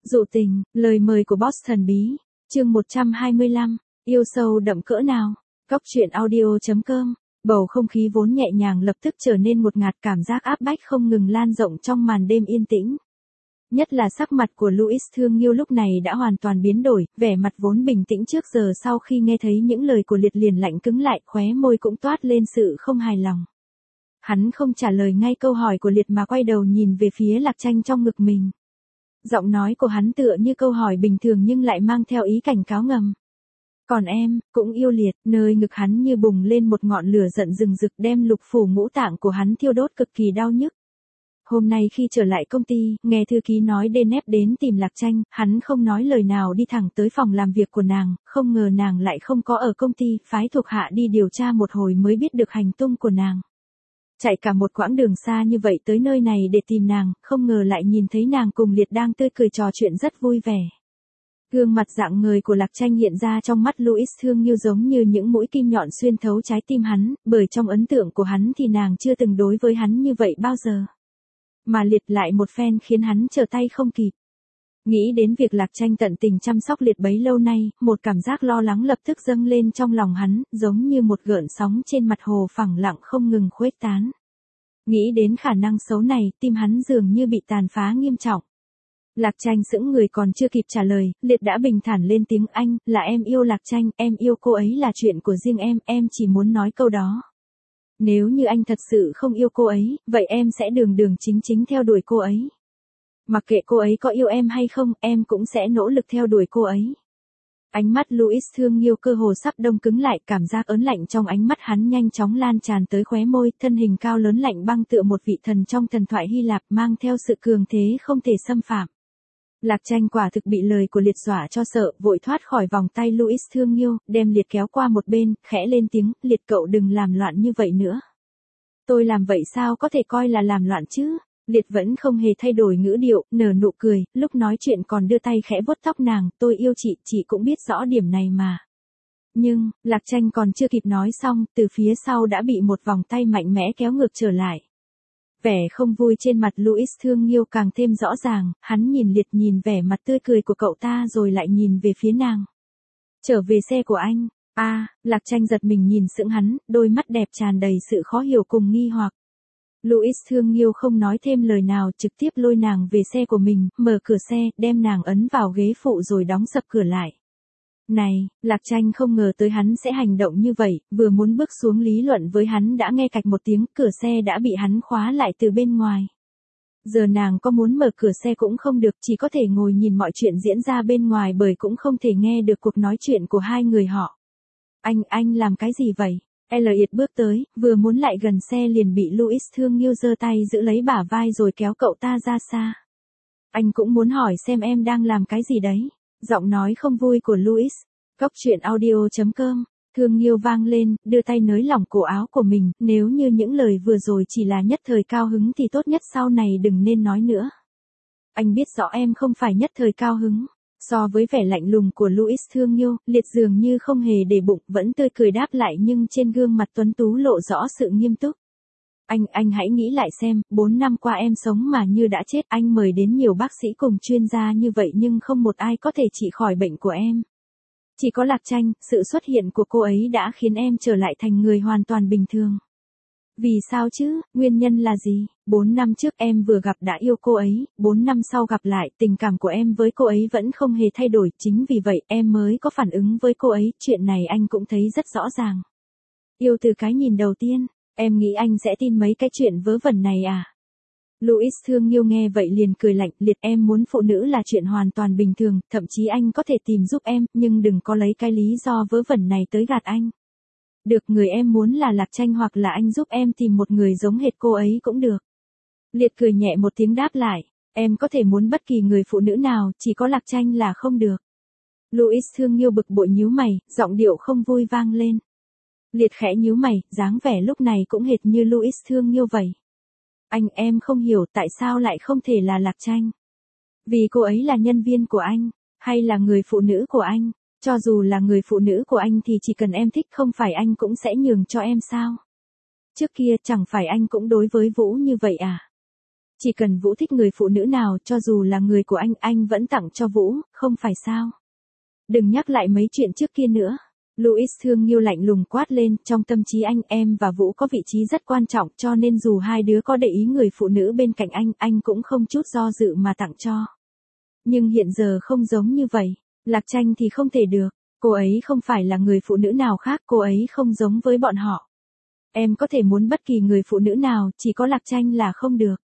Dụ tình, lời mời của boss thần bí. Chương 125, yêu sâu đậm cỡ nào. Cóc truyện audio.com. Bầu không khí vốn nhẹ nhàng lập tức trở nên ngột ngạt, cảm giác áp bách không ngừng lan rộng trong màn đêm yên tĩnh. Nhất là sắc mặt của Louis Thương Nghiêu lúc này đã hoàn toàn biến đổi, vẻ mặt vốn bình tĩnh trước giờ sau khi nghe thấy những lời của Liệt liền lạnh cứng lại, khóe môi cũng toát lên sự không hài lòng. Hắn không trả lời ngay câu hỏi của Liệt mà quay đầu nhìn về phía Lạc Tranh trong ngực mình. Giọng nói của hắn tựa như câu hỏi bình thường nhưng lại mang theo ý cảnh cáo ngầm. Còn em, cũng yêu Liệt, nơi ngực hắn như bùng lên một ngọn lửa giận rừng rực đem lục phủ ngũ tạng của hắn thiêu đốt cực kỳ đau nhức. Hôm nay khi trở lại công ty, nghe thư ký nói DNF đến tìm Lạc Tranh, hắn không nói lời nào đi thẳng tới phòng làm việc của nàng, không ngờ nàng lại không có ở công ty, phái thuộc hạ đi điều tra một hồi mới biết được hành tung của nàng. Chạy cả một quãng đường xa như vậy tới nơi này để tìm nàng, không ngờ lại nhìn thấy nàng cùng Liệt đang tươi cười trò chuyện rất vui vẻ. Gương mặt rạng ngời của Lạc Tranh hiện ra trong mắt Louis Thương Nghiêu giống như những mũi kim nhọn xuyên thấu trái tim hắn, bởi trong ấn tượng của hắn thì nàng chưa từng đối với hắn như vậy bao giờ. Mà Liệt lại một phen khiến hắn trở tay không kịp. Nghĩ đến việc Lạc Tranh tận tình chăm sóc Liệt bấy lâu nay, một cảm giác lo lắng lập tức dâng lên trong lòng hắn, giống như một gợn sóng trên mặt hồ phẳng lặng không ngừng khuếch tán. Nghĩ đến khả năng xấu này, tim hắn dường như bị tàn phá nghiêm trọng. Lạc Tranh sững người còn chưa kịp trả lời, Liệt đã bình thản lên tiếng anh, là em yêu Lạc Tranh, em yêu cô ấy là chuyện của riêng em chỉ muốn nói câu đó. Nếu như anh thật sự không yêu cô ấy, vậy em sẽ đường đường chính chính theo đuổi cô ấy. Mặc kệ cô ấy có yêu em hay không, em cũng sẽ nỗ lực theo đuổi cô ấy. Ánh mắt Louis Thương Nghiêu cơ hồ sắp đông cứng lại, cảm giác ớn lạnh trong ánh mắt hắn nhanh chóng lan tràn tới khóe môi, thân hình cao lớn lạnh băng tựa một vị thần trong thần thoại Hy Lạp mang theo sự cường thế không thể xâm phạm. Lạc Tranh quả thực bị lời của Liệt dọa cho sợ, vội thoát khỏi vòng tay Louis Thương Nghiêu, đem Liệt kéo qua một bên, khẽ lên tiếng, Liệt cậu đừng làm loạn như vậy nữa. Tôi làm vậy sao có thể coi là làm loạn chứ? Liệt vẫn không hề thay đổi ngữ điệu, nở nụ cười, lúc nói chuyện còn đưa tay khẽ vuốt tóc nàng, tôi yêu chị cũng biết rõ điểm này mà. Nhưng, Lạc Tranh còn chưa kịp nói xong, từ phía sau đã bị một vòng tay mạnh mẽ kéo ngược trở lại. Vẻ không vui trên mặt Louis Thương Nghiêu càng thêm rõ ràng, hắn nhìn Liệt nhìn vẻ mặt tươi cười của cậu ta rồi lại nhìn về phía nàng. Trở về xe của anh, Lạc Tranh giật mình nhìn sững hắn, đôi mắt đẹp tràn đầy sự khó hiểu cùng nghi hoặc. Louis Thương Nghiêu không nói thêm lời nào, trực tiếp lôi nàng về xe của mình, mở cửa xe, đem nàng ấn vào ghế phụ rồi đóng sập cửa lại. Này, Lạc Tranh không ngờ tới hắn sẽ hành động như vậy, vừa muốn bước xuống lý luận với hắn đã nghe cạch một tiếng, cửa xe đã bị hắn khóa lại từ bên ngoài. Giờ nàng có muốn mở cửa xe cũng không được, chỉ có thể ngồi nhìn mọi chuyện diễn ra bên ngoài bởi cũng không thể nghe được cuộc nói chuyện của hai người họ. Anh làm cái gì vậy? Elliot bước tới, vừa muốn lại gần xe liền bị Louis Thương Nghiêu giơ tay giữ lấy bả vai rồi kéo cậu ta ra xa. Anh cũng muốn hỏi xem em đang làm cái gì đấy. Giọng nói không vui của Louis. Cóc truyện audio.com. Thương Nghiêu vang lên, đưa tay nới lỏng cổ áo của mình, nếu như những lời vừa rồi chỉ là nhất thời cao hứng thì tốt nhất sau này đừng nên nói nữa. Anh biết rõ em không phải nhất thời cao hứng. So với vẻ lạnh lùng của Louis Thương Nghiêu, Liệt dường như không hề để bụng, vẫn tươi cười đáp lại nhưng trên gương mặt tuấn tú lộ rõ sự nghiêm túc. Anh hãy nghĩ lại xem, 4 năm qua em sống mà như đã chết, anh mời đến nhiều bác sĩ cùng chuyên gia như vậy nhưng không một ai có thể trị khỏi bệnh của em. Chỉ có Lạc Tranh, sự xuất hiện của cô ấy đã khiến em trở lại thành người hoàn toàn bình thường. Vì sao chứ, nguyên nhân là gì? 4 năm trước em vừa gặp đã yêu cô ấy, 4 năm sau gặp lại, tình cảm của em với cô ấy vẫn không hề thay đổi, chính vì vậy em mới có phản ứng với cô ấy, chuyện này anh cũng thấy rất rõ ràng. Yêu từ cái nhìn đầu tiên, em nghĩ anh sẽ tin mấy cái chuyện vớ vẩn này à? Louis Thương Nghiêu nghe vậy liền cười lạnh, Liệt em muốn phụ nữ là chuyện hoàn toàn bình thường, thậm chí anh có thể tìm giúp em, nhưng đừng có lấy cái lý do vớ vẩn này tới gạt anh. Được, người em muốn là Lạc Tranh hoặc là anh giúp em tìm một người giống hệt cô ấy cũng được. Liệt cười nhẹ một tiếng đáp lại, em có thể muốn bất kỳ người phụ nữ nào, chỉ có Lạc Tranh là không được. Louis Thương Nghiêu bực bội nhíu mày, giọng điệu không vui vang lên. Liệt khẽ nhíu mày, dáng vẻ lúc này cũng hệt như Louis Thương Nghiêu vậy. Em không hiểu tại sao lại không thể là Lạc Tranh. Vì cô ấy là nhân viên của anh, hay là người phụ nữ của anh. Cho dù là người phụ nữ của anh thì chỉ cần em thích không phải anh cũng sẽ nhường cho em sao? Trước kia chẳng phải anh cũng đối với Vũ như vậy à? Chỉ cần Vũ thích người phụ nữ nào cho dù là người của anh vẫn tặng cho Vũ, không phải sao? Đừng nhắc lại mấy chuyện trước kia nữa. Louis thương yêu lạnh lùng quát lên, trong tâm trí anh em và Vũ có vị trí rất quan trọng cho nên dù hai đứa có để ý người phụ nữ bên cạnh anh cũng không chút do dự mà tặng cho. Nhưng hiện giờ không giống như vậy, Lạc Tranh thì không thể được, cô ấy không phải là người phụ nữ nào khác, cô ấy không giống với bọn họ. Em có thể muốn bất kỳ người phụ nữ nào, chỉ có Lạc Tranh là không được.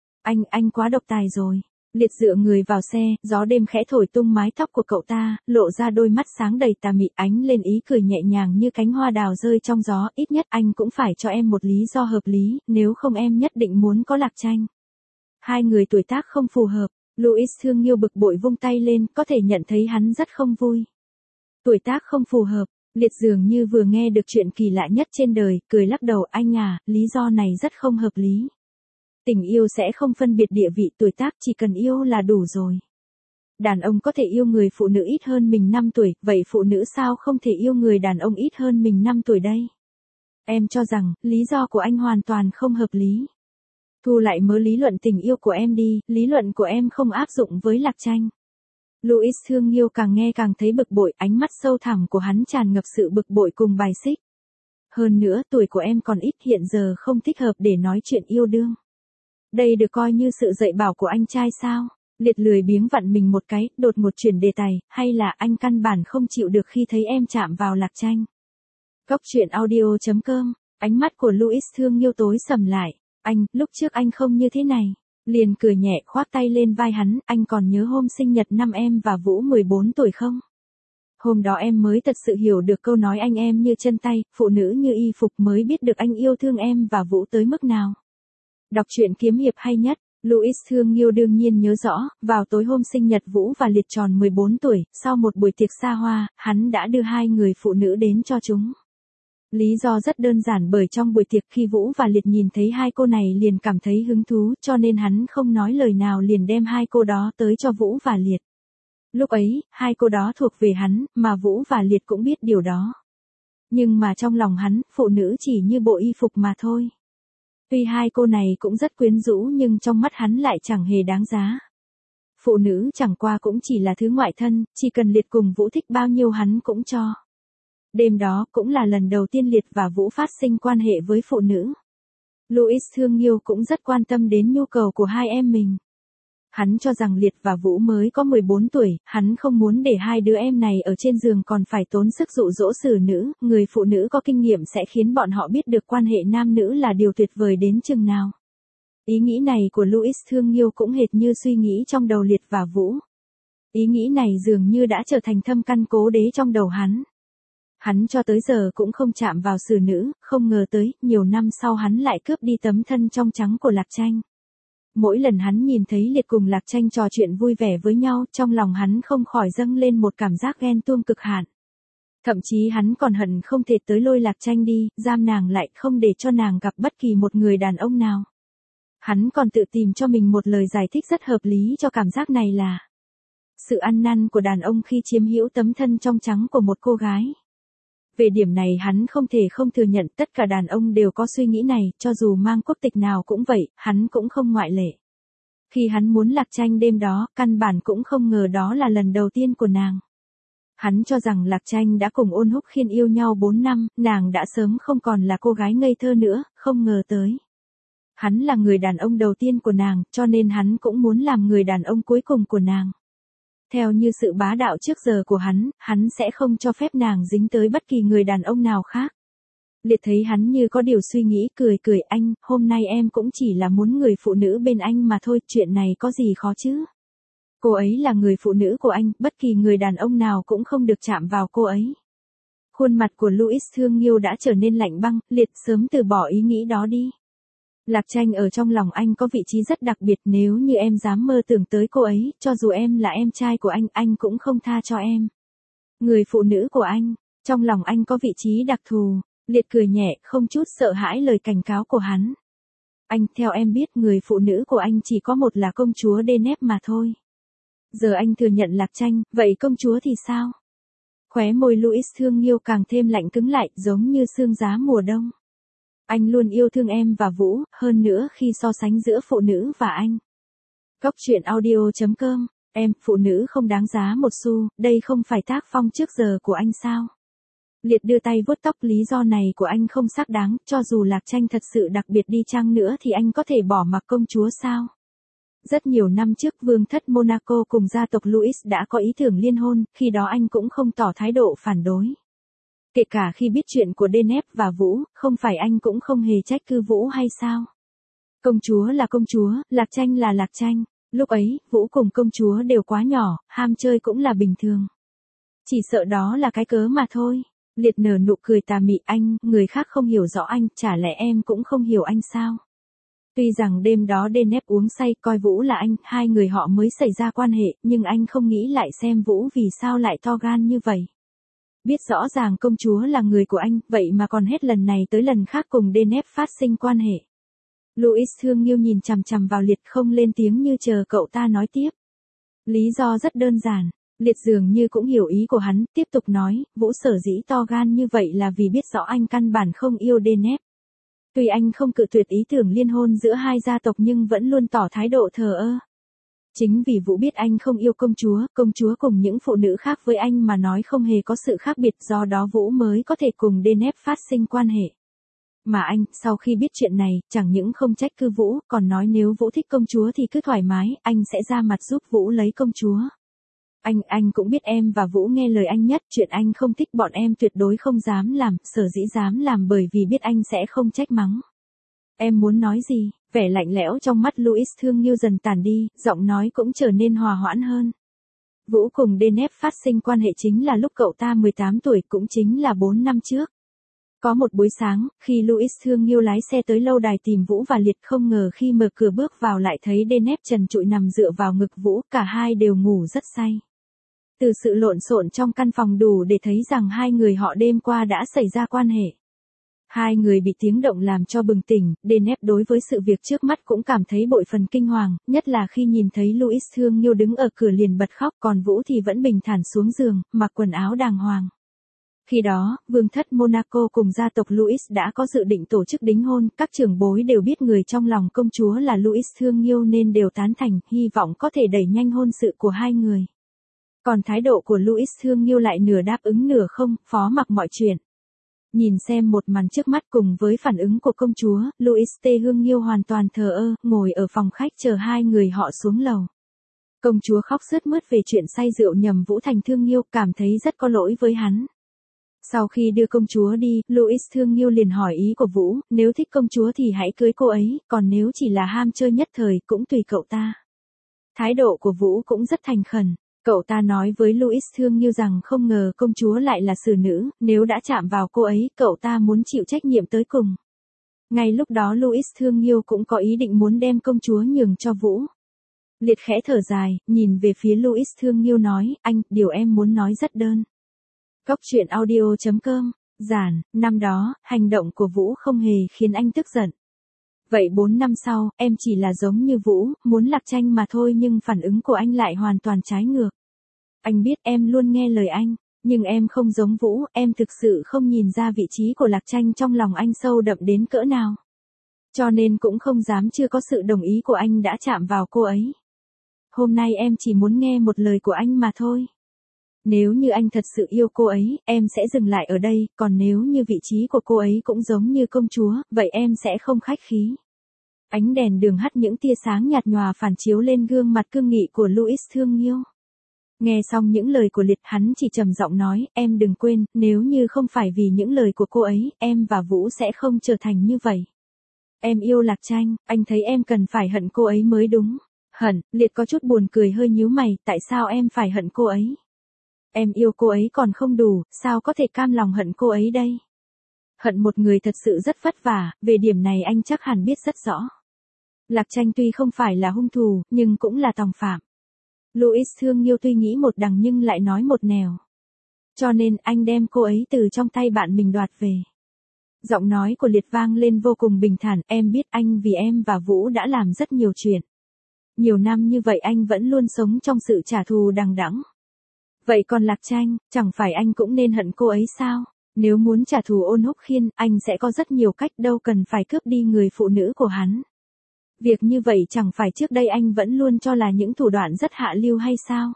Anh quá độc tài rồi. Liệt dựa người vào xe, gió đêm khẽ thổi tung mái tóc của cậu ta, lộ ra đôi mắt sáng đầy tà mị ánh lên ý cười nhẹ nhàng như cánh hoa đào rơi trong gió, ít nhất anh cũng phải cho em một lý do hợp lý, nếu không em nhất định muốn có Lạc Tranh. Hai người tuổi tác không phù hợp, Louis thương yêu bực bội vung tay lên, có thể nhận thấy hắn rất không vui. Tuổi tác không phù hợp, Liệt dường như vừa nghe được chuyện kỳ lạ nhất trên đời, cười lắc đầu anh à, lý do này rất không hợp lý. Tình yêu sẽ không phân biệt địa vị tuổi tác, chỉ cần yêu là đủ rồi. Đàn ông có thể yêu người phụ nữ ít hơn mình 5 tuổi, vậy phụ nữ sao không thể yêu người đàn ông ít hơn mình 5 tuổi đây? Em cho rằng, lý do của anh hoàn toàn không hợp lý. Thu lại mớ lý luận tình yêu của em đi, lý luận của em không áp dụng với Lạc Tranh. Louis thương yêu càng nghe càng thấy bực bội, ánh mắt sâu thẳm của hắn tràn ngập sự bực bội cùng bài xích. Hơn nữa, tuổi của em còn ít, hiện giờ không thích hợp để nói chuyện yêu đương. Đây được coi như sự dạy bảo của anh trai sao? Liệt lười biếng vặn mình một cái, đột ngột chuyển đề tài, hay là anh căn bản không chịu được khi thấy em chạm vào Lạc Tranh. Góc truyện audio.com, ánh mắt của Louis thương yêu tối sầm lại. Anh, lúc trước anh không như thế này. Liền cười nhẹ khoác tay lên vai hắn, anh còn nhớ hôm sinh nhật năm em và Vũ 14 tuổi không? Hôm đó em mới thật sự hiểu được câu nói anh em như chân tay, phụ nữ như y phục, mới biết được anh yêu thương em và Vũ tới mức nào. Đọc truyện kiếm hiệp hay nhất, Louis thương yêu đương nhiên nhớ rõ, vào tối hôm sinh nhật Vũ và Liệt tròn 14 tuổi, sau một buổi tiệc xa hoa, hắn đã đưa hai người phụ nữ đến cho chúng. Lý do rất đơn giản, bởi trong buổi tiệc khi Vũ và Liệt nhìn thấy hai cô này liền cảm thấy hứng thú, cho nên hắn không nói lời nào liền đem hai cô đó tới cho Vũ và Liệt. Lúc ấy, hai cô đó thuộc về hắn, mà Vũ và Liệt cũng biết điều đó. Nhưng mà trong lòng hắn, phụ nữ chỉ như bộ y phục mà thôi. Tuy hai cô này cũng rất quyến rũ nhưng trong mắt hắn lại chẳng hề đáng giá. Phụ nữ chẳng qua cũng chỉ là thứ ngoại thân, chỉ cần Liệt cùng Vũ thích bao nhiêu hắn cũng cho. Đêm đó cũng là lần đầu tiên Liệt và Vũ phát sinh quan hệ với phụ nữ. Louis thương yêu cũng rất quan tâm đến nhu cầu của hai em mình. Hắn cho rằng Liệt và Vũ mới có 14 tuổi, hắn không muốn để hai đứa em này ở trên giường còn phải tốn sức dụ dỗ xử nữ, người phụ nữ có kinh nghiệm sẽ khiến bọn họ biết được quan hệ nam nữ là điều tuyệt vời đến chừng nào. Ý nghĩ này của Louis thương yêu cũng hệt như suy nghĩ trong đầu Liệt và Vũ. Ý nghĩ này dường như đã trở thành thâm căn cố đế trong đầu hắn. Hắn cho tới giờ cũng không chạm vào xử nữ, không ngờ tới, nhiều năm sau hắn lại cướp đi tấm thân trong trắng của Lạc Tranh. Mỗi lần hắn nhìn thấy Liệt cùng Lạc Tranh trò chuyện vui vẻ với nhau, trong lòng hắn không khỏi dâng lên một cảm giác ghen tuông cực hạn. Thậm chí hắn còn hận không thể tới lôi Lạc Tranh đi, giam nàng lại, không để cho nàng gặp bất kỳ một người đàn ông nào. Hắn còn tự tìm cho mình một lời giải thích rất hợp lý cho cảm giác này là sự ăn năn của đàn ông khi chiếm hữu tấm thân trong trắng của một cô gái. Về điểm này hắn không thể không thừa nhận, tất cả đàn ông đều có suy nghĩ này, cho dù mang quốc tịch nào cũng vậy, hắn cũng không ngoại lệ. Khi hắn muốn Lạc Tranh đêm đó, căn bản cũng không ngờ đó là lần đầu tiên của nàng. Hắn cho rằng Lạc Tranh đã cùng Ôn Húc Khiên yêu nhau 4 năm, nàng đã sớm không còn là cô gái ngây thơ nữa, không ngờ tới. Hắn là người đàn ông đầu tiên của nàng, cho nên hắn cũng muốn làm người đàn ông cuối cùng của nàng. Theo như sự bá đạo trước giờ của hắn sẽ không cho phép nàng dính tới bất kỳ người đàn ông nào khác. Liệt thấy hắn như có điều suy nghĩ, cười anh, hôm nay em cũng chỉ là muốn người phụ nữ bên anh mà thôi, chuyện này có gì khó chứ. Cô ấy là người phụ nữ của anh, bất kỳ người đàn ông nào cũng không được chạm vào cô ấy. Khuôn mặt của Louis thương yêu đã trở nên lạnh băng, Liệt sớm từ bỏ ý nghĩ đó đi. Lạc Tranh ở trong lòng anh có vị trí rất đặc biệt, nếu như em dám mơ tưởng tới cô ấy, cho dù em là em trai của anh cũng không tha cho em. Người phụ nữ của anh, trong lòng anh có vị trí đặc thù. Liệt cười nhẹ, không chút sợ hãi lời cảnh cáo của hắn. Anh, theo em biết, người phụ nữ của anh chỉ có một là công chúa Deneb mà thôi. Giờ anh thừa nhận Lạc Tranh, vậy công chúa thì sao? Khóe môi Louis thương yêu càng thêm lạnh cứng lại, giống như sương giá mùa đông. Anh luôn yêu thương em và Vũ, hơn nữa khi so sánh giữa phụ nữ và anh. Góc truyện audio.com, em, phụ nữ không đáng giá một xu, đây không phải tác phong trước giờ của anh sao? Liệt đưa tay vuốt tóc, lý do này của anh không xác đáng, cho dù Lạc Tranh thật sự đặc biệt đi chăng nữa thì anh có thể bỏ mặc công chúa sao? Rất nhiều năm trước vương thất Monaco cùng gia tộc Louis đã có ý tưởng liên hôn, khi đó anh cũng không tỏ thái độ phản đối. Kể cả khi biết chuyện của Deneb và Vũ, không phải anh cũng không hề trách cứ Vũ hay sao? Công chúa là công chúa, Lạc Tranh là Lạc Tranh. Lúc ấy, Vũ cùng công chúa đều quá nhỏ, ham chơi cũng là bình thường. Chỉ sợ đó là cái cớ mà thôi. Liệt nở nụ cười tà mị, anh, người khác không hiểu rõ anh, chả lẽ em cũng không hiểu anh sao? Tuy rằng đêm đó Deneb uống say coi Vũ là anh, hai người họ mới xảy ra quan hệ, nhưng anh không nghĩ lại xem Vũ vì sao lại to gan như vậy. Biết rõ ràng công chúa là người của anh, vậy mà còn hết lần này tới lần khác cùng Deneb phát sinh quan hệ. Louis thương yêu nhìn chằm chằm vào Liệt không lên tiếng như chờ cậu ta nói tiếp. Lý do rất đơn giản. Liệt dường như cũng hiểu ý của hắn, tiếp tục nói, Vũ sở dĩ to gan như vậy là vì biết rõ anh căn bản không yêu Deneb. Tuy anh không cự tuyệt ý tưởng liên hôn giữa hai gia tộc nhưng vẫn luôn tỏ thái độ thờ ơ. Chính vì Vũ biết anh không yêu công chúa cùng những phụ nữ khác với anh mà nói không hề có sự khác biệt, do đó Vũ mới có thể cùng Deneb phát sinh quan hệ. Mà anh, sau khi biết chuyện này, chẳng những không trách cứ Vũ, còn nói nếu Vũ thích công chúa thì cứ thoải mái, anh sẽ ra mặt giúp Vũ lấy công chúa. Anh cũng biết em và Vũ nghe lời anh nhất, chuyện anh không thích bọn em tuyệt đối không dám làm, sở dĩ dám làm bởi vì biết anh sẽ không trách mắng. Em muốn nói gì? Vẻ lạnh lẽo trong mắt Louis thương yêu dần tàn đi, giọng nói cũng trở nên hòa hoãn hơn. Vũ cùng Deneb phát sinh quan hệ chính là lúc cậu ta 18 tuổi, cũng chính là 4 năm trước. Có một buổi sáng, khi Louis thương yêu lái xe tới lâu đài tìm Vũ và Liệt, không ngờ khi mở cửa bước vào lại thấy Deneb trần trụi nằm dựa vào ngực Vũ, cả hai đều ngủ rất say. Từ sự lộn xộn trong căn phòng đủ để thấy rằng hai người họ đêm qua đã xảy ra quan hệ. Hai người bị tiếng động làm cho bừng tỉnh, Deneb đối với sự việc trước mắt cũng cảm thấy bội phần kinh hoàng, nhất là khi nhìn thấy Louis thương yêu đứng ở cửa liền bật khóc, còn Vũ thì vẫn bình thản xuống giường, mặc quần áo đàng hoàng. Khi đó, vương thất Monaco cùng gia tộc Louis đã có dự định tổ chức đính hôn, các trưởng bối đều biết người trong lòng công chúa là Louis thương yêu nên đều tán thành, hy vọng có thể đẩy nhanh hôn sự của hai người. Còn thái độ của Louis thương yêu lại nửa đáp ứng nửa không, phó mặc mọi chuyện. Nhìn xem một màn trước mắt cùng với phản ứng của công chúa, Louis thương yêu hoàn toàn thờ ơ, ngồi ở phòng khách chờ hai người họ xuống lầu. Công chúa khóc sướt mướt về chuyện say rượu nhầm Vũ thành thương yêu, cảm thấy rất có lỗi với hắn. Sau khi đưa công chúa đi, Louis thương yêu liền hỏi ý của Vũ, nếu thích công chúa thì hãy cưới cô ấy, còn nếu chỉ là ham chơi nhất thời cũng tùy cậu ta. Thái độ của Vũ cũng rất thành khẩn. Cậu ta nói với Louis thương yêu rằng không ngờ công chúa lại là xử nữ, nếu đã chạm vào cô ấy, cậu ta muốn chịu trách nhiệm tới cùng. Ngay lúc đó Louis thương yêu cũng có ý định muốn đem công chúa nhường cho Vũ. Liệt khẽ thở dài, nhìn về phía Louis thương yêu nói, anh, điều em muốn nói rất đơn. Góc truyện audio.com, giản, năm đó, hành động của Vũ không hề khiến anh tức giận. Vậy 4 năm sau, em chỉ là giống như Vũ, muốn Lạc Tranh mà thôi nhưng phản ứng của anh lại hoàn toàn trái ngược. Anh biết em luôn nghe lời anh, nhưng em không giống Vũ, em thực sự không nhìn ra vị trí của Lạc Tranh trong lòng anh sâu đậm đến cỡ nào. Cho nên cũng không dám chưa có sự đồng ý của anh đã chạm vào cô ấy. Hôm nay em chỉ muốn nghe một lời của anh mà thôi. Nếu như anh thật sự yêu cô ấy, em sẽ dừng lại ở đây, còn nếu như vị trí của cô ấy cũng giống như công chúa, vậy em sẽ không khách khí. Ánh đèn đường hắt những tia sáng nhạt nhòa phản chiếu lên gương mặt cương nghị của Louis thương yêu. Nghe xong những lời của Liệt, hắn chỉ trầm giọng nói, em đừng quên, nếu như không phải vì những lời của cô ấy, em và Vũ sẽ không trở thành như vậy. Em yêu Lạc Tranh, anh thấy em cần phải hận cô ấy mới đúng. Hận, Liệt có chút buồn cười hơi nhíu mày, tại sao em phải hận cô ấy? Em yêu cô ấy còn không đủ, sao có thể cam lòng hận cô ấy đây? Hận một người thật sự rất vất vả, về điểm này anh chắc hẳn biết rất rõ. Lạc Tranh tuy không phải là hung thủ, nhưng cũng là tòng phạm. Louis thương yêu tuy nghĩ một đằng nhưng lại nói một nẻo. Cho nên anh đem cô ấy từ trong tay bạn mình đoạt về. Giọng nói của Liệt vang lên vô cùng bình thản, em biết anh vì em và Vũ đã làm rất nhiều chuyện. Nhiều năm như vậy anh vẫn luôn sống trong sự trả thù đằng đẵng. Vậy còn Lạc Tranh, chẳng phải anh cũng nên hận cô ấy sao? Nếu muốn trả thù Ôn Húc Khiên, anh sẽ có rất nhiều cách, đâu cần phải cướp đi người phụ nữ của hắn. Việc như vậy chẳng phải trước đây anh vẫn luôn cho là những thủ đoạn rất hạ lưu hay sao?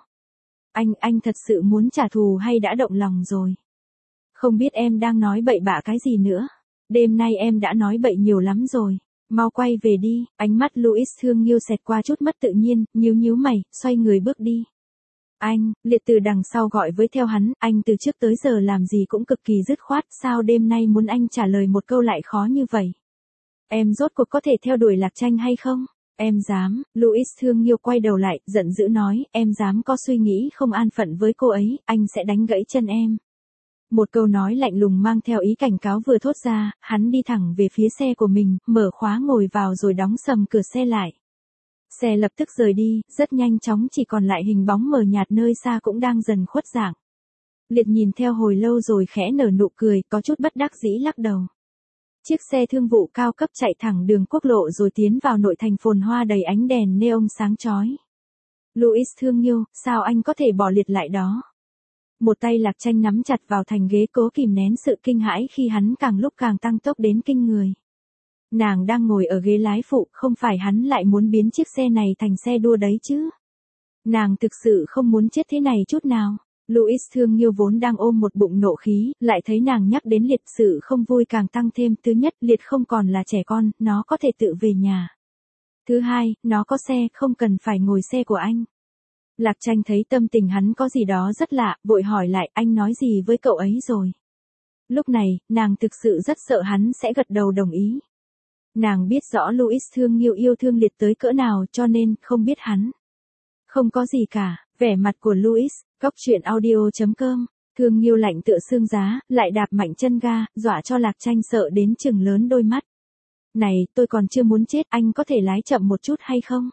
Anh thật sự muốn trả thù hay đã động lòng rồi? Không biết em đang nói bậy bạ cái gì nữa. Đêm nay em đã nói bậy nhiều lắm rồi. Mau quay về đi. Ánh mắt Louis Thương Nghiêu xẹt qua chút mất tự nhiên, nhíu mày, xoay người bước đi. Anh, Liệt từ đằng sau gọi với theo hắn, anh từ trước tới giờ làm gì cũng cực kỳ dứt khoát, sao đêm nay muốn anh trả lời một câu lại khó như vậy? Em rốt cuộc có thể theo đuổi Lạc Tranh hay không? Em dám, Louis Thương Nghiêu quay đầu lại, giận dữ nói, em dám có suy nghĩ không an phận với cô ấy, anh sẽ đánh gãy chân em. Một câu nói lạnh lùng mang theo ý cảnh cáo vừa thốt ra, hắn đi thẳng về phía xe của mình, mở khóa ngồi vào rồi đóng sầm cửa xe lại. Xe lập tức rời đi, rất nhanh chóng chỉ còn lại hình bóng mờ nhạt nơi xa cũng đang dần khuất dạng. Liệt nhìn theo hồi lâu rồi khẽ nở nụ cười, có chút bất đắc dĩ lắc đầu. Chiếc xe thương vụ cao cấp chạy thẳng đường quốc lộ rồi tiến vào nội thành phồn hoa đầy ánh đèn neon sáng chói. Louis Thương Nghiêu, sao anh có thể bỏ Liệt lại đó? Một tay Lạc Tranh nắm chặt vào thành ghế cố kìm nén sự kinh hãi khi hắn càng lúc càng tăng tốc đến kinh người. Nàng đang ngồi ở ghế lái phụ, không phải hắn lại muốn biến chiếc xe này thành xe đua đấy chứ? Nàng thực sự không muốn chết thế này chút nào. Louis Thương Nghiêu vốn đang ôm một bụng nộ khí, lại thấy nàng nhắc đến Liệt, sự không vui càng tăng thêm. Thứ nhất, Liệt không còn là trẻ con, nó có thể tự về nhà. Thứ hai, nó có xe, không cần phải ngồi xe của anh. Lạc Tranh thấy tâm tình hắn có gì đó rất lạ, vội hỏi lại, anh nói gì với cậu ấy rồi? Lúc này, nàng thực sự rất sợ hắn sẽ gật đầu đồng ý. Nàng biết rõ Louis Thương Nghiêu yêu thương Liệt tới cỡ nào, cho nên không biết hắn. Không có gì cả. Vẻ mặt của Louis, Cóc Truyện Audio.com. Thương Nghiêu lạnh tựa xương giá, lại đạp mạnh chân ga, dọa cho Lạc Tranh sợ đến trừng lớn đôi mắt. Này, tôi còn chưa muốn chết, anh có thể lái chậm một chút hay không?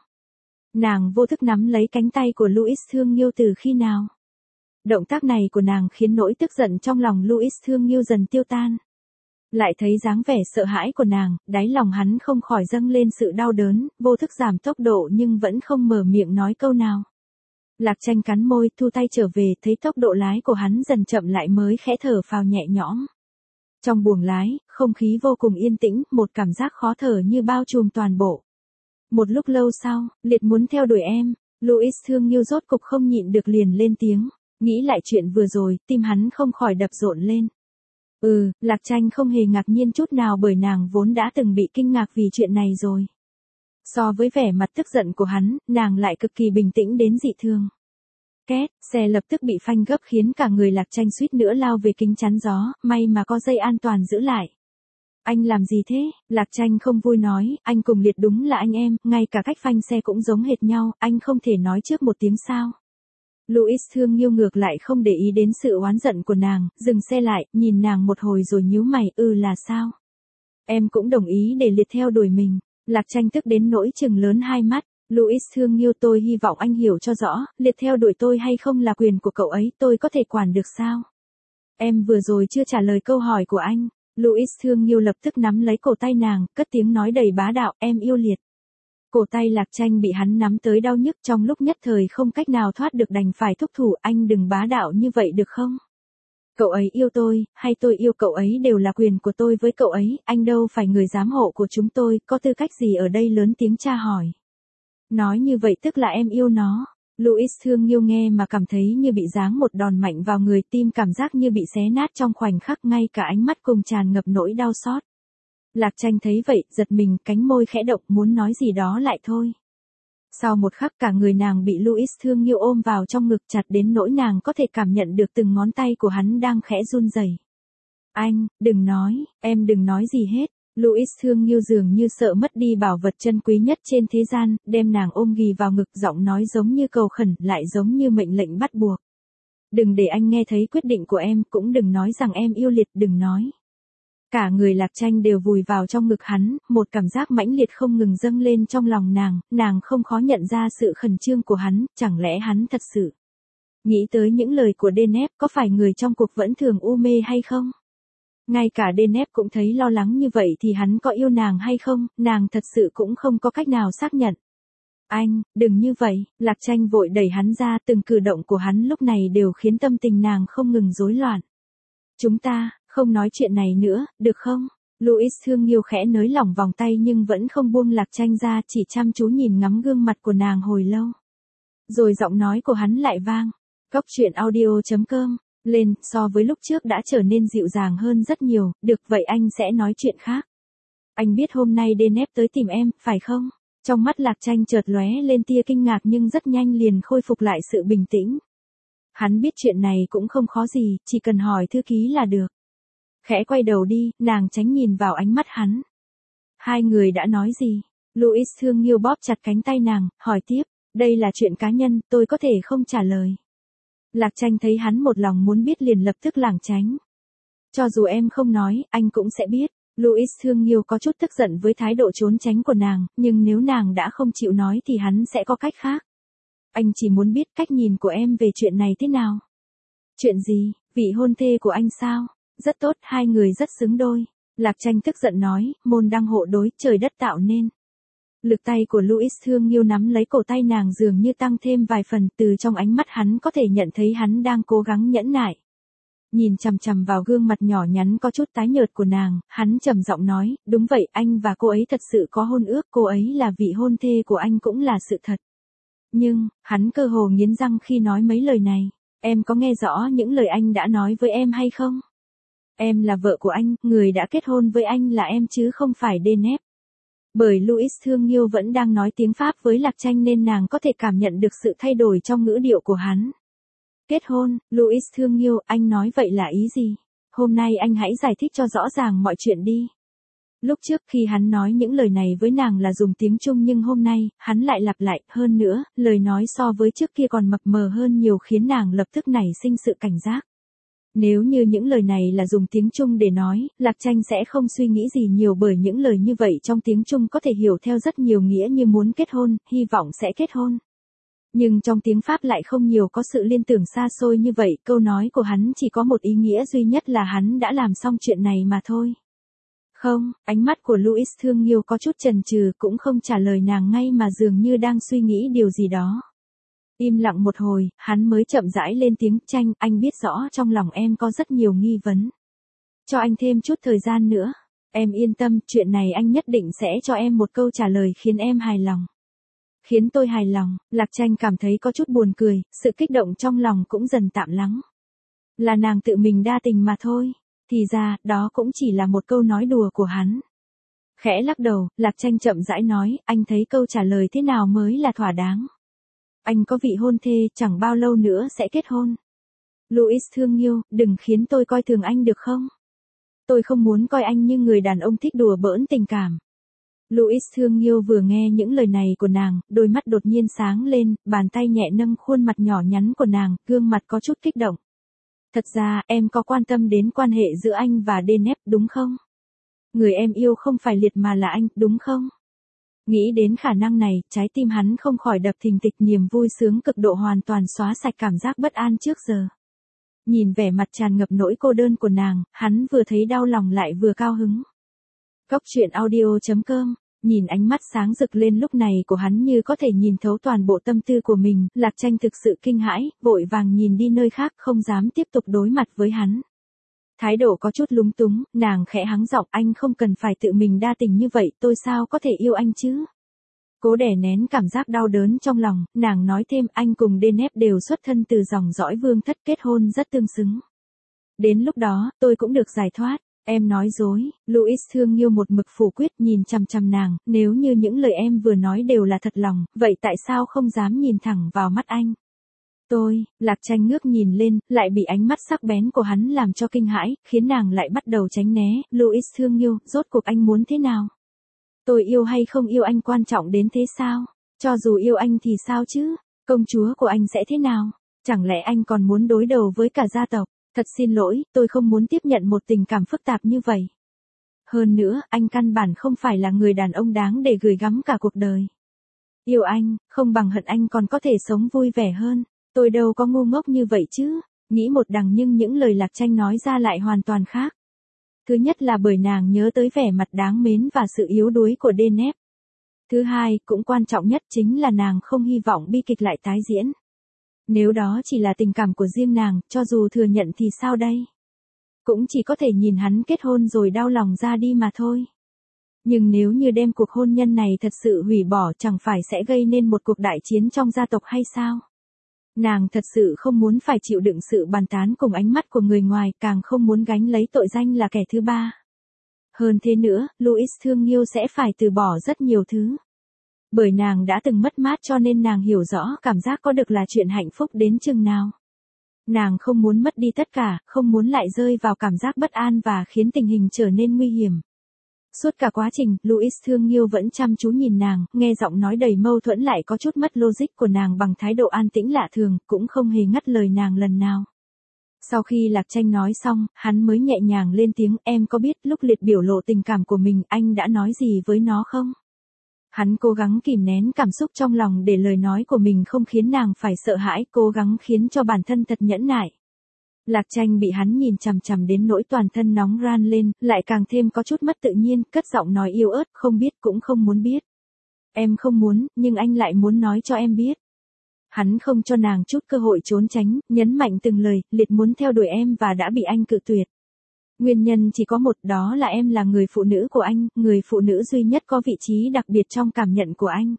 Nàng vô thức nắm lấy cánh tay của Louis Thương Nghiêu từ khi nào? Động tác này của nàng khiến nỗi tức giận trong lòng Louis Thương Nghiêu dần tiêu tan. Lại thấy dáng vẻ sợ hãi của nàng, đáy lòng hắn không khỏi dâng lên sự đau đớn, vô thức giảm tốc độ nhưng vẫn không mở miệng nói câu nào. Lạc Tranh cắn môi, thu tay trở về, thấy tốc độ lái của hắn dần chậm lại mới khẽ thở phào nhẹ nhõm. Trong buồng lái, không khí vô cùng yên tĩnh, một cảm giác khó thở như bao trùm toàn bộ. Một lúc lâu sau, Liệt muốn theo đuổi em. Louis Thương Nghiêu rốt cục không nhịn được liền lên tiếng. Nghĩ lại chuyện vừa rồi, tim hắn không khỏi đập rộn lên. Lạc Tranh không hề ngạc nhiên chút nào bởi nàng vốn đã từng bị kinh ngạc vì chuyện này rồi. So với vẻ mặt tức giận của hắn, nàng lại cực kỳ bình tĩnh đến dị thường. Két, xe lập tức bị phanh gấp khiến cả người Lạc Tranh suýt nữa lao về kính chắn gió, may mà có dây an toàn giữ lại. Anh làm gì thế? Lạc Tranh không vui nói, anh cùng Liệt đúng là anh em, ngay cả cách phanh xe cũng giống hệt nhau, anh không thể nói trước một tiếng sao? Louis Thương Nghiêu ngược lại không để ý đến sự oán giận của nàng, dừng xe lại, nhìn nàng một hồi rồi nhíu mày, là sao? Em cũng đồng ý để Liệt theo đuổi mình. Lạc Tranh tức đến nỗi trừng lớn hai mắt. Louis Thương Nghiêu, tôi hy vọng anh hiểu cho rõ, Liệt theo đuổi tôi hay không là quyền của cậu ấy, tôi có thể quản được sao? Em vừa rồi chưa trả lời câu hỏi của anh. Louis Thương Nghiêu lập tức nắm lấy cổ tay nàng, cất tiếng nói đầy bá đạo, em yêu Liệt. Cổ tay Lạc Tranh bị hắn nắm tới đau nhức, trong lúc nhất thời không cách nào thoát được đành phải thúc thủ, anh đừng bá đạo như vậy được không? Cậu ấy yêu tôi, hay tôi yêu cậu ấy đều là quyền của tôi với cậu ấy, anh đâu phải người giám hộ của chúng tôi, có tư cách gì ở đây? Lớn tiếng tra hỏi. Nói như vậy tức là em yêu nó. Louis Thương Nghiêu nghe mà cảm thấy như bị giáng một đòn mạnh vào người, tim cảm giác như bị xé nát trong khoảnh khắc, ngay cả ánh mắt cùng tràn ngập nỗi đau xót. Lạc Tranh thấy vậy, giật mình, cánh môi khẽ động, muốn nói gì đó lại thôi. Sau một khắc cả người nàng bị Louis Thương Nghiêu ôm vào trong ngực chặt đến nỗi nàng có thể cảm nhận được từng ngón tay của hắn đang khẽ run rẩy. Anh, đừng nói, em đừng nói gì hết. Louis Thương Nghiêu dường như sợ mất đi bảo vật chân quý nhất trên thế gian, đem nàng ôm ghì vào ngực, giọng nói giống như cầu khẩn, lại giống như mệnh lệnh bắt buộc. Đừng để anh nghe thấy quyết định của em, cũng đừng nói rằng em yêu Liệt, đừng nói. Cả người Lạc Tranh đều vùi vào trong ngực hắn, một cảm giác mãnh liệt không ngừng dâng lên trong lòng nàng không khó nhận ra sự khẩn trương của hắn, chẳng lẽ hắn thật sự nghĩ tới những lời của Deneb, có phải người trong cuộc vẫn thường u mê hay không? Ngay cả Deneb cũng thấy lo lắng như vậy thì hắn có yêu nàng hay không, nàng thật sự cũng không có cách nào xác nhận. Anh, đừng như vậy, Lạc Tranh vội đẩy hắn ra, từng cử động của hắn lúc này đều khiến tâm tình nàng không ngừng rối loạn. Chúng ta, Không nói chuyện này nữa, được không? Louis thương yêu khẽ nới lỏng vòng tay nhưng vẫn không buông Lạc Tranh ra, chỉ chăm chú nhìn ngắm gương mặt của nàng hồi lâu. Rồi giọng nói của hắn lại vang. Cóc truyện audio.com, lên, so với lúc trước đã trở nên dịu dàng hơn rất nhiều, được vậy anh sẽ nói chuyện khác. Anh biết hôm nay DNF tới tìm em, phải không? Trong mắt Lạc Tranh chợt lóe lên tia kinh ngạc nhưng rất nhanh liền khôi phục lại sự bình tĩnh. Hắn biết chuyện này cũng không khó gì, chỉ cần hỏi thư ký là được. Khẽ quay đầu đi, nàng tránh nhìn vào ánh mắt hắn. Hai người đã nói gì? Louis thương yêu bóp chặt cánh tay nàng, hỏi tiếp, đây là chuyện cá nhân, tôi có thể không trả lời. Lạc Tranh thấy hắn một lòng muốn biết liền lập tức lảng tránh. Cho dù em không nói, anh cũng sẽ biết. Louis thương yêu có chút tức giận với thái độ trốn tránh của nàng, nhưng nếu nàng đã không chịu nói thì hắn sẽ có cách khác. Anh chỉ muốn biết cách nhìn của em về chuyện này thế nào. Chuyện gì, vị hôn thê của anh sao? Rất tốt, hai người rất xứng đôi. Lạc Tranh tức giận nói, môn đăng hộ đối, trời đất tạo nên. Lực tay của Louis thương yêu nắm lấy cổ tay nàng dường như tăng thêm vài phần, từ trong ánh mắt hắn có thể nhận thấy hắn đang cố gắng nhẫn nại. Nhìn chằm chằm vào gương mặt nhỏ nhắn có chút tái nhợt của nàng, hắn trầm giọng nói, đúng vậy, anh và cô ấy thật sự có hôn ước, cô ấy là vị hôn thê của anh cũng là sự thật. Nhưng, hắn cơ hồ nghiến răng khi nói mấy lời này, em có nghe rõ những lời anh đã nói với em hay không? Em là vợ của anh, người đã kết hôn với anh là em chứ không phải DNF. Bởi Louis thương yêu vẫn đang nói tiếng Pháp với Lạc Tranh nên nàng có thể cảm nhận được sự thay đổi trong ngữ điệu của hắn. Kết hôn, Louis thương yêu, anh nói vậy là ý gì? Hôm nay anh hãy giải thích cho rõ ràng mọi chuyện đi. Lúc trước khi hắn nói những lời này với nàng là dùng tiếng Trung nhưng hôm nay, hắn lại lặp lại, hơn nữa, lời nói so với trước kia còn mập mờ hơn nhiều khiến nàng lập tức nảy sinh sự cảnh giác. Nếu như những lời này là dùng tiếng Trung để nói, Lạc Tranh sẽ không suy nghĩ gì nhiều bởi những lời như vậy trong tiếng Trung có thể hiểu theo rất nhiều nghĩa như muốn kết hôn, hy vọng sẽ kết hôn. Nhưng trong tiếng Pháp lại không nhiều có sự liên tưởng xa xôi như vậy, câu nói của hắn chỉ có một ý nghĩa duy nhất là hắn đã làm xong chuyện này mà thôi. Không, ánh mắt của Louis thương yêu có chút chần chừ cũng không trả lời nàng ngay mà dường như đang suy nghĩ điều gì đó. Im lặng một hồi, hắn mới chậm rãi lên tiếng, Tranh, anh biết rõ trong lòng em có rất nhiều nghi vấn. Cho anh thêm chút thời gian nữa. Em yên tâm, chuyện này anh nhất định sẽ cho em một câu trả lời khiến em hài lòng. Khiến tôi hài lòng, Lạc Tranh cảm thấy có chút buồn cười, sự kích động trong lòng cũng dần tạm lắng. Là nàng tự mình đa tình mà thôi. Thì ra, đó cũng chỉ là một câu nói đùa của hắn. Khẽ lắc đầu, Lạc Tranh chậm rãi nói, anh thấy câu trả lời thế nào mới là thỏa đáng. Anh có vị hôn thê, chẳng bao lâu nữa sẽ kết hôn. Louis thương yêu, đừng khiến tôi coi thường anh được không? Tôi không muốn coi anh như người đàn ông thích đùa bỡn tình cảm. Louis thương yêu vừa nghe những lời này của nàng, đôi mắt đột nhiên sáng lên, bàn tay nhẹ nâng khuôn mặt nhỏ nhắn của nàng, gương mặt có chút kích động. Thật ra, em có quan tâm đến quan hệ giữa anh và DNF, đúng không? Người em yêu không phải Liệt mà là anh, đúng không? Nghĩ đến khả năng này, trái tim hắn không khỏi đập thình thịch, niềm vui sướng cực độ hoàn toàn xóa sạch cảm giác bất an trước giờ. Nhìn vẻ mặt tràn ngập nỗi cô đơn của nàng, hắn vừa thấy đau lòng lại vừa cao hứng. Cóc truyện audio.com, nhìn ánh mắt sáng rực lên lúc này của hắn như có thể nhìn thấu toàn bộ tâm tư của mình, Lạc Tranh thực sự kinh hãi, vội vàng nhìn đi nơi khác không dám tiếp tục đối mặt với hắn. Thái độ có chút lúng túng, nàng khẽ hắng giọng, anh không cần phải tự mình đa tình như vậy, tôi sao có thể yêu anh chứ? Cố đè nén cảm giác đau đớn trong lòng, nàng nói thêm, anh cùng DNF đều xuất thân từ dòng dõi vương thất, kết hôn rất tương xứng. Đến lúc đó, tôi cũng được giải thoát. Em nói dối, Louis thương yêu một mực phủ quyết nhìn chằm chằm nàng, nếu như những lời em vừa nói đều là thật lòng, vậy tại sao không dám nhìn thẳng vào mắt anh? Lạc Tranh ngước nhìn lên, lại bị ánh mắt sắc bén của hắn làm cho kinh hãi, khiến nàng lại bắt đầu tránh né, Louis thương yêu, rốt cuộc anh muốn thế nào? Tôi yêu hay không yêu anh quan trọng đến thế sao? Cho dù yêu anh thì sao chứ? Công chúa của anh sẽ thế nào? Chẳng lẽ anh còn muốn đối đầu với cả gia tộc? Thật xin lỗi, tôi không muốn tiếp nhận một tình cảm phức tạp như vậy. Hơn nữa, anh căn bản không phải là người đàn ông đáng để gửi gắm cả cuộc đời. Yêu anh, không bằng hận anh còn có thể sống vui vẻ hơn. Tôi đâu có ngu ngốc như vậy chứ. Nghĩ một đằng nhưng những lời Lạc Tranh nói ra lại hoàn toàn khác. Thứ nhất là bởi nàng nhớ tới vẻ mặt đáng mến và sự yếu đuối của DNF. Thứ hai, cũng quan trọng nhất chính là nàng không hy vọng bi kịch lại tái diễn. Nếu đó chỉ là tình cảm của riêng nàng, cho dù thừa nhận thì sao đây? cũng chỉ có thể nhìn hắn kết hôn rồi đau lòng ra đi mà thôi. Nhưng nếu như đem cuộc hôn nhân này thật sự hủy bỏ chẳng phải sẽ gây nên một cuộc đại chiến trong gia tộc hay sao? Nàng thật sự không muốn phải chịu đựng sự bàn tán cùng ánh mắt của người ngoài, càng không muốn gánh lấy tội danh là kẻ thứ ba. Hơn thế nữa, Louis thương yêu sẽ phải từ bỏ rất nhiều thứ. Bởi nàng đã từng mất mát cho nên nàng hiểu rõ cảm giác có được là chuyện hạnh phúc đến chừng nào. Nàng không muốn mất đi tất cả, không muốn lại rơi vào cảm giác bất an và khiến tình hình trở nên nguy hiểm. Suốt cả quá trình, Louis thương yêu vẫn chăm chú nhìn nàng, nghe giọng nói đầy mâu thuẫn lại có chút mất logic của nàng bằng thái độ an tĩnh lạ thường, cũng không hề ngắt lời nàng lần nào. Sau khi Lạc Tranh nói xong, hắn mới nhẹ nhàng lên tiếng, em có biết lúc Liệt biểu lộ tình cảm của mình anh đã nói gì với nó không? Hắn cố gắng kìm nén cảm xúc trong lòng để lời nói của mình không khiến nàng phải sợ hãi, cố gắng khiến cho bản thân thật nhẫn nại. Lạc Tranh bị hắn nhìn chằm chằm đến nỗi toàn thân nóng ran lên, lại càng thêm có chút mất tự nhiên, cất giọng nói yếu ớt, không biết cũng không muốn biết. Em không muốn, nhưng anh lại muốn nói cho em biết. Hắn không cho nàng chút cơ hội trốn tránh, nhấn mạnh từng lời, Liệt muốn theo đuổi em và đã bị anh cự tuyệt. Nguyên nhân chỉ có một, đó là em là người phụ nữ của anh, người phụ nữ duy nhất có vị trí đặc biệt trong cảm nhận của anh.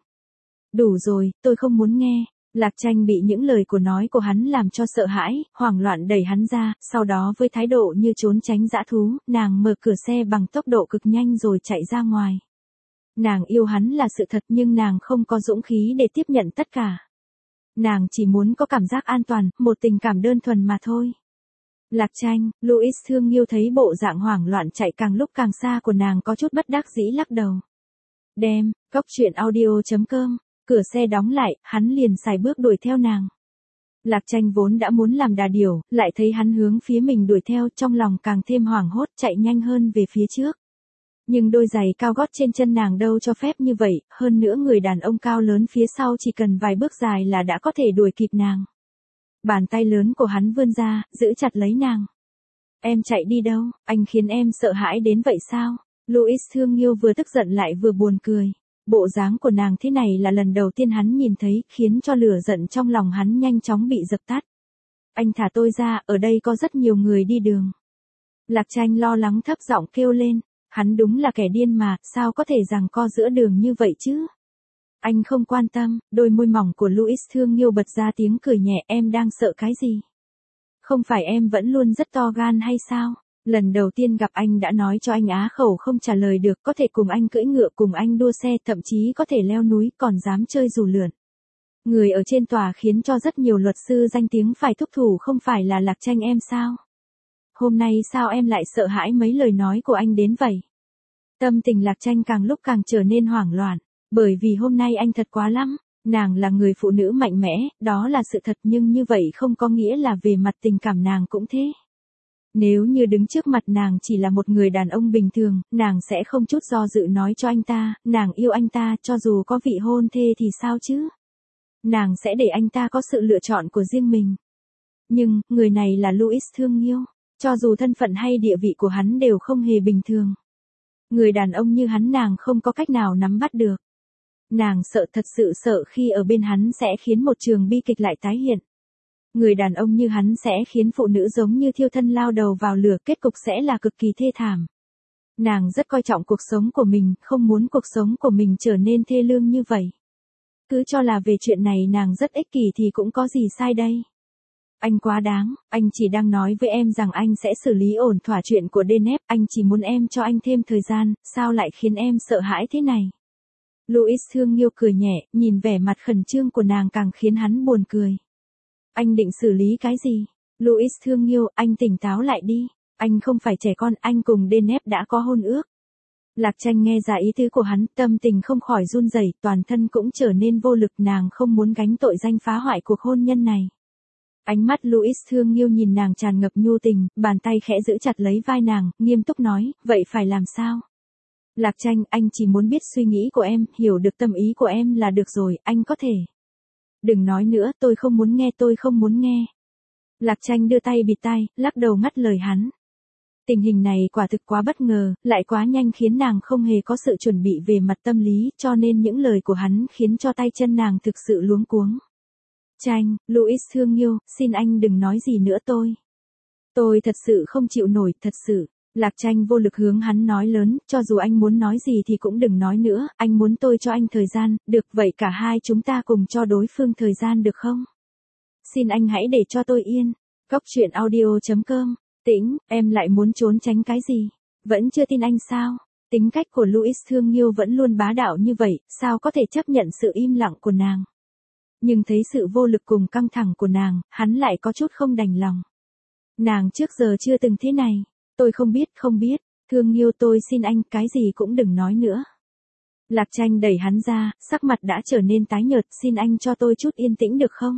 Đủ rồi, tôi không muốn nghe. Lạc Tranh bị những lời nói của hắn làm cho sợ hãi, hoảng loạn đẩy hắn ra, sau đó với thái độ như trốn tránh dã thú, nàng mở cửa xe bằng tốc độ cực nhanh rồi chạy ra ngoài. Nàng yêu hắn là sự thật nhưng nàng không có dũng khí để tiếp nhận tất cả. Nàng chỉ muốn có cảm giác an toàn, một tình cảm đơn thuần mà thôi. Lạc Tranh, Louis thương yêu thấy bộ dạng hoảng loạn chạy càng lúc càng xa của nàng có chút bất đắc dĩ lắc đầu. Đem, Cóc Truyện Audio.com. Cửa xe đóng lại, hắn liền sải bước đuổi theo nàng. Lạc Tranh vốn đã muốn làm đà điểu, lại thấy hắn hướng phía mình đuổi theo, trong lòng càng thêm hoảng hốt chạy nhanh hơn về phía trước. Nhưng đôi giày cao gót trên chân nàng đâu cho phép như vậy, hơn nữa người đàn ông cao lớn phía sau chỉ cần vài bước dài là đã có thể đuổi kịp nàng. Bàn tay lớn của hắn vươn ra, giữ chặt lấy nàng. Em chạy đi đâu, anh khiến em sợ hãi đến vậy sao? Louis thương yêu vừa tức giận lại vừa buồn cười. Bộ dáng của nàng thế này là lần đầu tiên hắn nhìn thấy, khiến cho lửa giận trong lòng hắn nhanh chóng bị dập tắt. Anh thả tôi ra, ở đây có rất nhiều người đi đường. Lạc Tranh lo lắng thấp giọng kêu lên, hắn đúng là kẻ điên mà, sao có thể giằng co giữa đường như vậy chứ? Anh không quan tâm, đôi môi mỏng của Louis thương yêu bật ra tiếng cười nhẹ, em đang sợ cái gì? Không phải em vẫn luôn rất to gan hay sao? Lần đầu tiên gặp anh đã nói cho anh á khẩu không trả lời được, có thể cùng anh cưỡi ngựa, cùng anh đua xe, thậm chí có thể leo núi, còn dám chơi dù lượn. Người ở trên tòa khiến cho rất nhiều luật sư danh tiếng phải thúc thủ không phải là Lạc Tranh em sao? Hôm nay sao em lại sợ hãi mấy lời nói của anh đến vậy? Tâm tình Lạc Tranh càng lúc càng trở nên hoảng loạn, bởi vì hôm nay anh thật quá lắm. Nàng là người phụ nữ mạnh mẽ, đó là sự thật nhưng như vậy không có nghĩa là về mặt tình cảm nàng cũng thế. Nếu như đứng trước mặt nàng chỉ là một người đàn ông bình thường, nàng sẽ không chút do dự nói cho anh ta, nàng yêu anh ta cho dù có vị hôn thê thì sao chứ? Nàng sẽ để anh ta có sự lựa chọn của riêng mình. Nhưng, người này là Louis thương yêu, cho dù thân phận hay địa vị của hắn đều không hề bình thường. Người đàn ông như hắn nàng không có cách nào nắm bắt được. Nàng sợ, thật sự sợ khi ở bên hắn sẽ khiến một trường bi kịch lại tái hiện. Người đàn ông như hắn sẽ khiến phụ nữ giống như thiêu thân lao đầu vào lửa, kết cục sẽ là cực kỳ thê thảm. Nàng rất coi trọng cuộc sống của mình, không muốn cuộc sống của mình trở nên thê lương như vậy. Cứ cho là về chuyện này nàng rất ích kỷ thì cũng có gì sai đây. Anh quá đáng, anh chỉ đang nói với em rằng anh sẽ xử lý ổn thỏa chuyện của DNF, anh chỉ muốn em cho anh thêm thời gian, sao lại khiến em sợ hãi thế này? Louis thương yêu cười nhẹ, nhìn vẻ mặt khẩn trương của nàng càng khiến hắn buồn cười. Anh định xử lý cái gì? Louis thương yêu, anh tỉnh táo lại đi. Anh không phải trẻ con, anh cùng DNF đã có hôn ước. Lạc Tranh nghe ra ý tứ của hắn, tâm tình không khỏi run rẩy, toàn thân cũng trở nên vô lực, nàng không muốn gánh tội danh phá hoại cuộc hôn nhân này. Ánh mắt Louis thương yêu nhìn nàng tràn ngập nhu tình, bàn tay khẽ giữ chặt lấy vai nàng, nghiêm túc nói, vậy phải làm sao? Lạc Tranh, anh chỉ muốn biết suy nghĩ của em, hiểu được tâm ý của em là được rồi, anh có thể. Đừng nói nữa, tôi không muốn nghe, tôi không muốn nghe. Lạc Tranh đưa tay bịt tai, lắc đầu ngắt lời hắn. Tình hình này quả thực quá bất ngờ, lại quá nhanh khiến nàng không hề có sự chuẩn bị về mặt tâm lý, cho nên những lời của hắn khiến cho tay chân nàng thực sự luống cuống. Tranh, Louis thương yêu, xin anh đừng nói gì nữa tôi. Tôi thật sự không chịu nổi, thật sự. Lạc Tranh vô lực hướng hắn nói lớn, cho dù anh muốn nói gì thì cũng đừng nói nữa, anh muốn tôi cho anh thời gian, được vậy cả hai chúng ta cùng cho đối phương thời gian được không? Xin anh hãy để cho tôi yên. Cóc truyện audio.com. Tĩnh, em lại muốn trốn tránh cái gì? Vẫn chưa tin anh sao? Tính cách của Louis Thương Nghiêu vẫn luôn bá đạo như vậy, sao có thể chấp nhận sự im lặng của nàng? Nhưng thấy sự vô lực cùng căng thẳng của nàng, hắn lại có chút không đành lòng. Nàng trước giờ chưa từng thế này. Tôi không biết, Thương Nghiêu tôi xin anh cái gì cũng đừng nói nữa. Lạc Tranh đẩy hắn ra, sắc mặt đã trở nên tái nhợt, xin anh cho tôi chút yên tĩnh được không?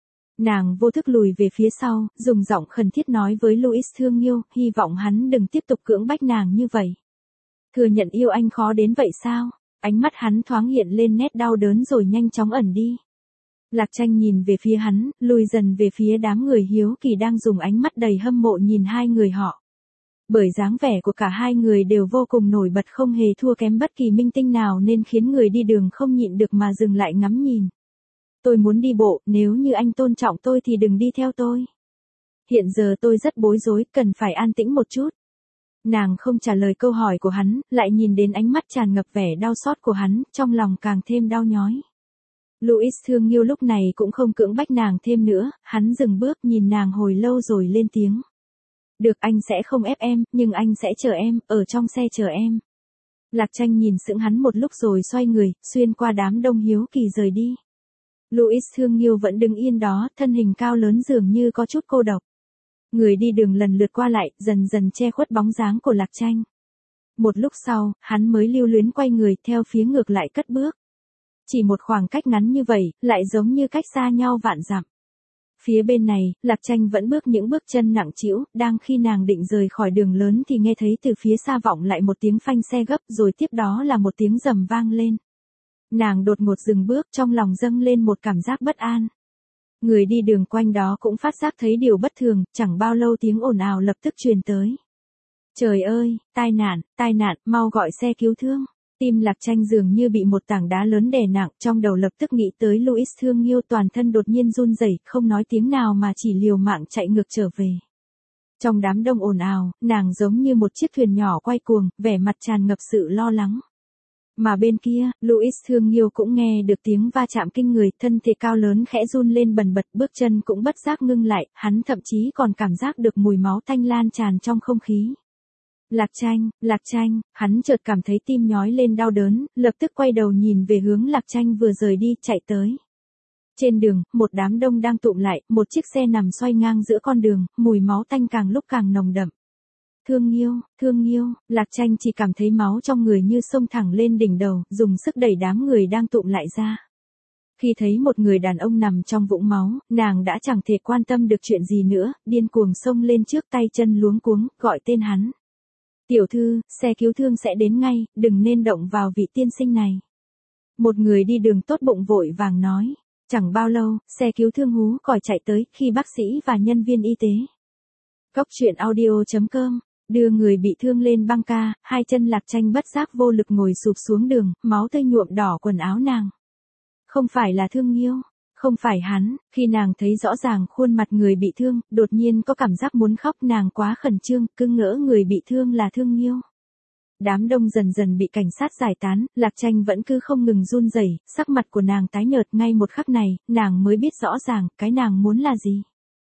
Nàng vô thức lùi về phía sau, dùng giọng khẩn thiết nói với Louis Thương Nghiêu, hy vọng hắn đừng tiếp tục cưỡng bách nàng như vậy. Thừa nhận yêu anh khó đến vậy sao? Ánh mắt hắn thoáng hiện lên nét đau đớn rồi nhanh chóng ẩn đi. Lạc Tranh nhìn về phía hắn, lùi dần về phía đám người hiếu kỳ đang dùng ánh mắt đầy hâm mộ nhìn hai người họ. Bởi dáng vẻ của cả hai người đều vô cùng nổi bật, không hề thua kém bất kỳ minh tinh nào nên khiến người đi đường không nhịn được mà dừng lại ngắm nhìn. Tôi muốn đi bộ, nếu như anh tôn trọng tôi thì đừng đi theo tôi. Hiện giờ tôi rất bối rối, cần phải an tĩnh một chút. Nàng không trả lời câu hỏi của hắn, lại nhìn đến ánh mắt tràn ngập vẻ đau xót của hắn, trong lòng càng thêm đau nhói. Louis Thương Nghiêu lúc này cũng không cưỡng bách nàng thêm nữa, hắn dừng bước nhìn nàng hồi lâu rồi lên tiếng. Được, anh sẽ không ép em, nhưng anh sẽ chờ em, ở trong xe chờ em. Lạc Tranh nhìn sững hắn một lúc rồi xoay người, xuyên qua đám đông hiếu kỳ rời đi. Louis Thương Nghiêu vẫn đứng yên đó, thân hình cao lớn dường như có chút cô độc. Người đi đường lần lượt qua lại, dần dần che khuất bóng dáng của Lạc Tranh. Một lúc sau, hắn mới lưu luyến quay người theo phía ngược lại cất bước. Chỉ một khoảng cách ngắn như vậy, lại giống như cách xa nhau vạn dặm. Phía bên này, Lạc Tranh vẫn bước những bước chân nặng trĩu, đang khi nàng định rời khỏi đường lớn thì nghe thấy từ phía xa vọng lại một tiếng phanh xe gấp rồi tiếp đó là một tiếng rầm vang lên. Nàng đột ngột dừng bước, trong lòng dâng lên một cảm giác bất an. Người đi đường quanh đó cũng phát giác thấy điều bất thường, chẳng bao lâu tiếng ồn ào lập tức truyền tới. Trời ơi, tai nạn, mau gọi xe cứu thương. Tim Lạc Tranh dường như bị một tảng đá lớn đè nặng, trong đầu lập tức nghĩ tới Louis Thương Nghiêu, toàn thân đột nhiên run rẩy, không nói tiếng nào mà chỉ liều mạng chạy ngược trở về. Trong đám đông ồn ào, nàng giống như một chiếc thuyền nhỏ quay cuồng, vẻ mặt tràn ngập sự lo lắng. Mà bên kia, Louis Thương Nghiêu cũng nghe được tiếng va chạm kinh người, thân thể cao lớn khẽ run lên bần bật, bước chân cũng bất giác ngưng lại, hắn thậm chí còn cảm giác được mùi máu tanh lan tràn trong không khí. Lạc Tranh, hắn chợt cảm thấy tim nhói lên đau đớn, lập tức quay đầu nhìn về hướng Lạc Tranh vừa rời đi, chạy tới. Trên đường, một đám đông đang tụm lại, một chiếc xe nằm xoay ngang giữa con đường, mùi máu tanh càng lúc càng nồng đậm. Thương Nghiêu, Lạc Tranh chỉ cảm thấy máu trong người như xông thẳng lên đỉnh đầu, dùng sức đẩy đám người đang tụm lại ra. Khi thấy một người đàn ông nằm trong vũng máu, nàng đã chẳng thể quan tâm được chuyện gì nữa, điên cuồng xông lên trước, tay chân luống cuống, gọi tên hắn. Tiểu thư, xe cứu thương sẽ đến ngay, đừng nên động vào vị tiên sinh này. Một người đi đường tốt bụng vội vàng nói. Chẳng bao lâu, xe cứu thương hú còi chạy tới, khi bác sĩ và nhân viên y tế. Cóc truyện audio.com, đưa người bị thương lên băng ca, hai chân Lạc Tranh bất giác vô lực ngồi sụp xuống đường, máu tươi nhuộm đỏ quần áo nàng. Không phải là Thương Nghiêu, không phải hắn, khi nàng thấy rõ ràng khuôn mặt người bị thương, đột nhiên có cảm giác muốn khóc, nàng quá khẩn trương, cứ ngỡ người bị thương là Thương Nghiêu. Đám đông dần dần bị cảnh sát giải tán, Lạc Tranh vẫn cứ không ngừng run rẩy, sắc mặt của nàng tái nhợt, ngay một khắc này, nàng mới biết rõ ràng, cái nàng muốn là gì.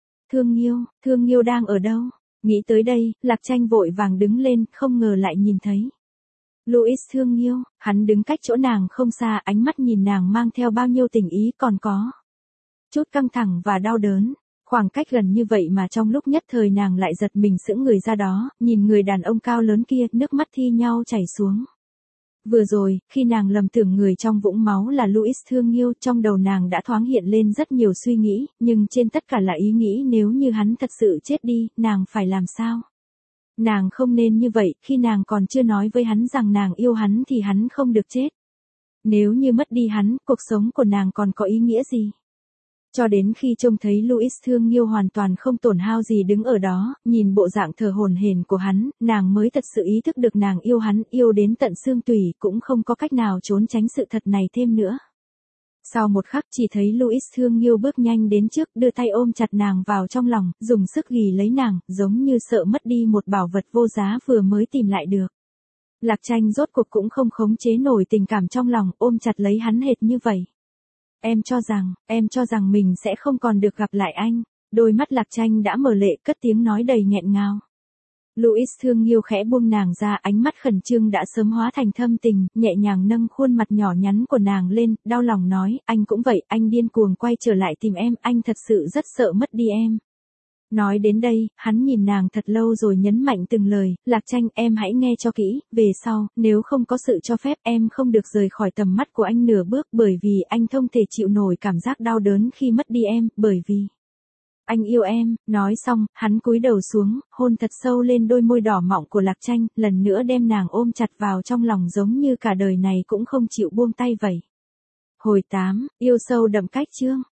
Thương Nghiêu đang ở đâu? Nghĩ tới đây, Lạc Tranh vội vàng đứng lên, không ngờ lại nhìn thấy. Louis Thương Nghiêu, hắn đứng cách chỗ nàng không xa, ánh mắt nhìn nàng mang theo bao nhiêu tình ý, còn có chút căng thẳng và đau đớn. Khoảng cách gần như vậy mà trong lúc nhất thời nàng lại giật mình sững người ra đó, nhìn người đàn ông cao lớn kia, nước mắt thi nhau chảy xuống. Vừa rồi, khi nàng lầm tưởng người trong vũng máu là Louis Thương Nghiêu, trong đầu nàng đã thoáng hiện lên rất nhiều suy nghĩ, nhưng trên tất cả là ý nghĩ nếu như hắn thật sự chết đi, nàng phải làm sao? Nàng không nên như vậy, khi nàng còn chưa nói với hắn rằng nàng yêu hắn thì hắn không được chết. Nếu như mất đi hắn, cuộc sống của nàng còn có ý nghĩa gì? Cho đến khi trông thấy Louis Thương Nghiêu hoàn toàn không tổn hao gì đứng ở đó, nhìn bộ dạng thờ hổn hển của hắn, nàng mới thật sự ý thức được nàng yêu hắn, yêu đến tận xương tủy, cũng không có cách nào trốn tránh sự thật này thêm nữa. Sau một khắc chỉ thấy Louis thương yêu bước nhanh đến trước, đưa tay ôm chặt nàng vào trong lòng, dùng sức ghì lấy nàng, giống như sợ mất đi một bảo vật vô giá vừa mới tìm lại được. Lạc Tranh rốt cuộc cũng không khống chế nổi tình cảm trong lòng, ôm chặt lấy hắn hệt như vậy. Em cho rằng mình sẽ không còn được gặp lại anh. Đôi mắt Lạc Tranh đã mở lệ, cất tiếng nói đầy nghẹn ngào. Louis thương yêu khẽ buông nàng ra, ánh mắt khẩn trương đã sớm hóa thành thâm tình, nhẹ nhàng nâng khuôn mặt nhỏ nhắn của nàng lên, đau lòng nói, anh cũng vậy, anh điên cuồng quay trở lại tìm em, anh thật sự rất sợ mất đi em. Nói đến đây, hắn nhìn nàng thật lâu rồi nhấn mạnh từng lời, Lạc Tranh, em hãy nghe cho kỹ, về sau, nếu không có sự cho phép em không được rời khỏi tầm mắt của anh nửa bước, bởi vì anh không thể chịu nổi cảm giác đau đớn khi mất đi em, bởi vì anh yêu em. Nói xong, hắn cúi đầu xuống, hôn thật sâu lên đôi môi đỏ mọng của Lạc Tranh, lần nữa đem nàng ôm chặt vào trong lòng giống như cả đời này cũng không chịu buông tay vậy. Hồi 8, yêu sâu đậm cách chương.